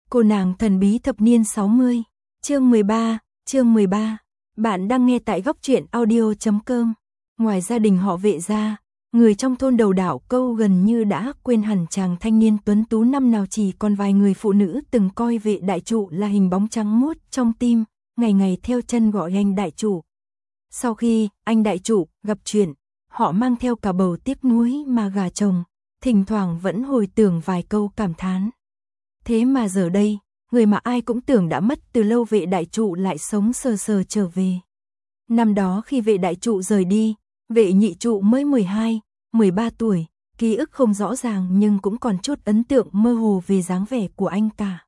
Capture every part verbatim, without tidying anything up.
Cô nàng thần bí thập niên sáu mươi, chương mười ba, chương mười ba. Bạn đang nghe tại góc truyện audio chấm com. Ngoài gia đình họ Vệ ra, người trong thôn Đầu Đảo Câu gần như đã quên hẳn chàng thanh niên tuấn tú năm nào chỉ còn vài người phụ nữ từng coi Vệ đại trụ là hình bóng trắng muốt trong tim, ngày ngày theo chân gọi anh đại trụ. Sau khi anh đại trụ gặp chuyện, họ mang theo cả bầu tiếc nuối mà gả chồng, thỉnh thoảng vẫn hồi tưởng vài câu cảm thán. Thế mà giờ đây, người mà ai cũng tưởng đã mất từ lâu Vệ đại trụ lại sống sờ sờ trở về. Năm đó khi Vệ đại trụ rời đi, Vệ nhị trụ mới mười hai, mười ba tuổi, ký ức không rõ ràng nhưng cũng còn chút ấn tượng mơ hồ về dáng vẻ của anh cả.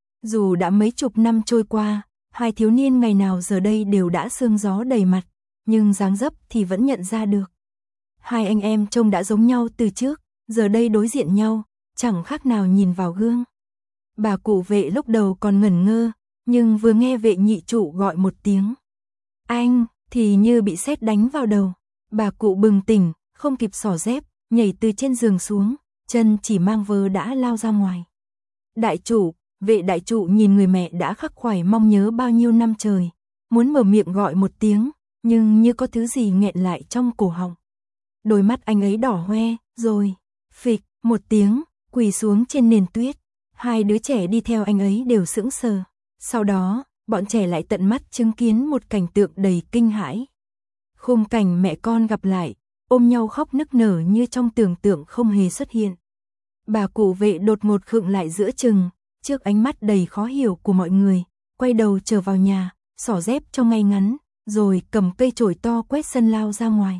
Dù đã mấy chục năm trôi qua, hai thiếu niên ngày nào giờ đây đều đã sương gió đầy mặt, nhưng dáng dấp thì vẫn nhận ra được. Hai anh em trông đã giống nhau từ trước, giờ đây đối diện nhau, chẳng khác nào nhìn vào gương. Bà cụ Vệ lúc đầu còn ngẩn ngơ, nhưng vừa nghe Vệ nhị trụ gọi một tiếng anh, thì như bị sét đánh vào đầu. Bà cụ bừng tỉnh, không kịp xỏ dép, nhảy từ trên giường xuống, chân chỉ mang vớ đã lao ra ngoài. Đại trụ, Vệ đại trụ nhìn người mẹ đã khắc khoải mong nhớ bao nhiêu năm trời, muốn mở miệng gọi một tiếng, nhưng như có thứ gì nghẹn lại trong cổ họng. Đôi mắt anh ấy đỏ hoe, rồi, phịch, một tiếng, quỳ xuống trên nền tuyết. Hai đứa trẻ đi theo anh ấy đều sững sờ. Sau đó, bọn trẻ lại tận mắt chứng kiến một cảnh tượng đầy kinh hãi. Khung cảnh mẹ con gặp lại, ôm nhau khóc nức nở như trong tưởng tượng không hề xuất hiện. Bà cụ Vệ đột ngột khựng lại giữa chừng, trước ánh mắt đầy khó hiểu của mọi người, quay đầu trở vào nhà, xỏ dép cho ngay ngắn, rồi cầm cây chổi to quét sân lao ra ngoài.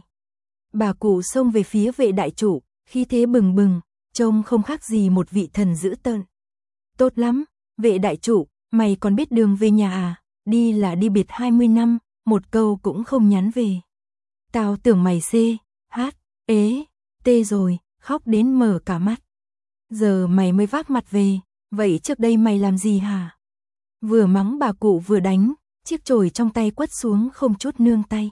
Bà cụ xông về phía Vệ đại trụ, khí thế bừng bừng, trông không khác gì một vị thần dữ tợn. Tốt lắm, Vệ đại trụ, mày còn biết đường về nhà à? Đi là đi biệt hai mươi năm, một câu cũng không nhắn về. Tao tưởng mày xê, hát, ế, tê rồi, khóc đến mở cả mắt. Giờ mày mới vác mặt về, vậy trước đây mày làm gì hả? Vừa mắng bà cụ vừa đánh, chiếc chổi trong tay quất xuống không chút nương tay.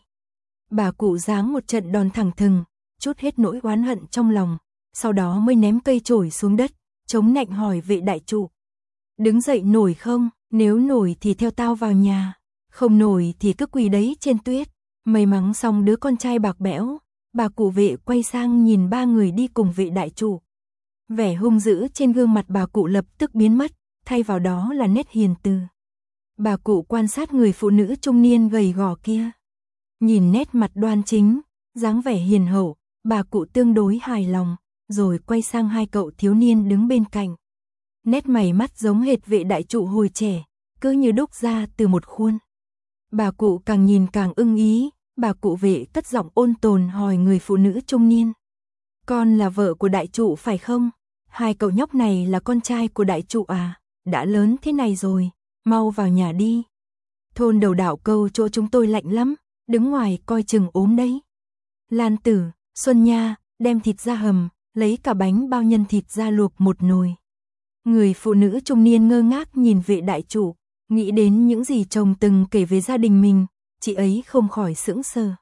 Bà cụ giáng một trận đòn thẳng thừng, chút hết nỗi oán hận trong lòng, sau đó mới ném cây chổi xuống đất, chống nạnh hỏi Vệ đại trụ. Đứng dậy nổi không? Nếu nổi thì theo tao vào nhà, không nổi thì cứ quỳ đấy trên tuyết. Mày mắng xong đứa con trai bạc bẽo, bà cụ Vệ quay sang nhìn ba người đi cùng Vệ đại trụ. Vẻ hung dữ trên gương mặt bà cụ lập tức biến mất, thay vào đó là nét hiền từ. Bà cụ quan sát người phụ nữ trung niên gầy gò kia. Nhìn nét mặt đoan chính, dáng vẻ hiền hậu, bà cụ tương đối hài lòng, rồi quay sang hai cậu thiếu niên đứng bên cạnh. Nét mày mắt giống hệt Vệ đại trụ hồi trẻ, cứ như đúc ra từ một khuôn. Bà cụ càng nhìn càng ưng ý, bà cụ Vệ cất giọng ôn tồn hỏi người phụ nữ trung niên. Con là vợ của đại trụ phải không? Hai cậu nhóc này là con trai của đại trụ à? Đã lớn thế này rồi, mau vào nhà đi. Thôn Đầu Đảo Câu chỗ chúng tôi lạnh lắm, đứng ngoài coi chừng ốm đấy. Lan Tử, Xuân Nha, đem thịt ra hầm, lấy cả bánh bao nhân thịt ra luộc một nồi. Người phụ nữ trung niên ngơ ngác nhìn Vệ đại trụ, nghĩ đến những gì chồng từng kể về gia đình mình, chị ấy không khỏi sững sờ.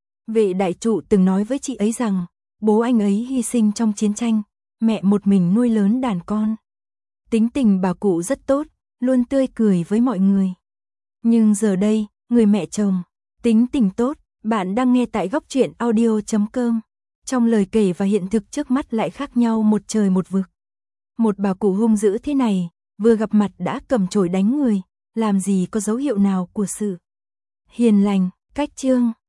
Vệ đại trụ từng nói với chị ấy rằng, bố anh ấy hy sinh trong chiến tranh, mẹ một mình nuôi lớn đàn con. Tính tình bà cụ rất tốt, luôn tươi cười với mọi người. Nhưng giờ đây, người mẹ chồng, tính tình tốt, bạn đang nghe tại góc truyện audio chấm com. Trong lời kể và hiện thực trước mắt lại khác nhau một trời một vực. Một bà cụ hung dữ thế này, vừa gặp mặt đã cầm chổi đánh người, làm gì có dấu hiệu nào của sự hiền lành. Cách chương